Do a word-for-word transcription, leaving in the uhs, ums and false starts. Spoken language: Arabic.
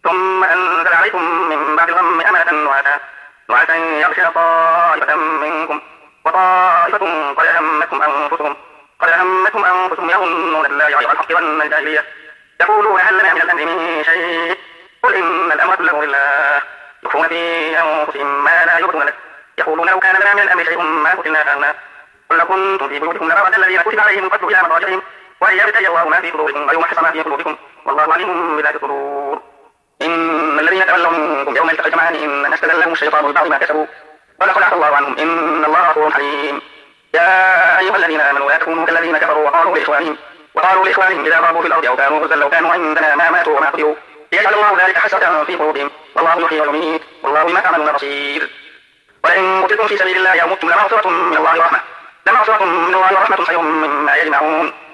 ثم أنزل عليكم من بعد الغم أمنة نعاسا نعاسا يغشى طائفة منكم وطائفة قد أهمتهم أنفسهم قد أهمتهم أنفسهم يظنون بالله غير الحق ظن الجاهلية يقولون هل لنا من الأمر من شيء قل إن الأمر كله لله يخفون في أنفسهم ما لا يبدون لك يقولون لو كان لنا من الأمر شيء ما قتلنا هنا قل كنتم في بيوتكم لبرز الذين كتب عليهم القتل إلى مضاجعهم وأن يبتلي الله ما في صدوركم ويمحص ما في قلوبكم والله عليم بذات الصدور إن الذين تولوا منكم يوم التقى الجمعان إنما استزلهم الشيطان ببعض ما كسبوا ولقد عفا الله عنهم إن الله غفور حليم يا أيها الذين آمنوا لا تكونوا كالذين كفروا وقالوا لإخوانهم وقالوا لإخوانهم إذا ضربوا في الأرض أو كانوا غزا لو كانوا عندنا ما ماتوا وما قتلوا ليجعل الله ذلك حسرة في قلوبهم والله يحيي ويميت والله بما تعملون بصير وإن قتلتم في سبيل الله أو متم لمغفرة من الله ورحمة لمغفرة من الله ورحمة خير مما يجمعون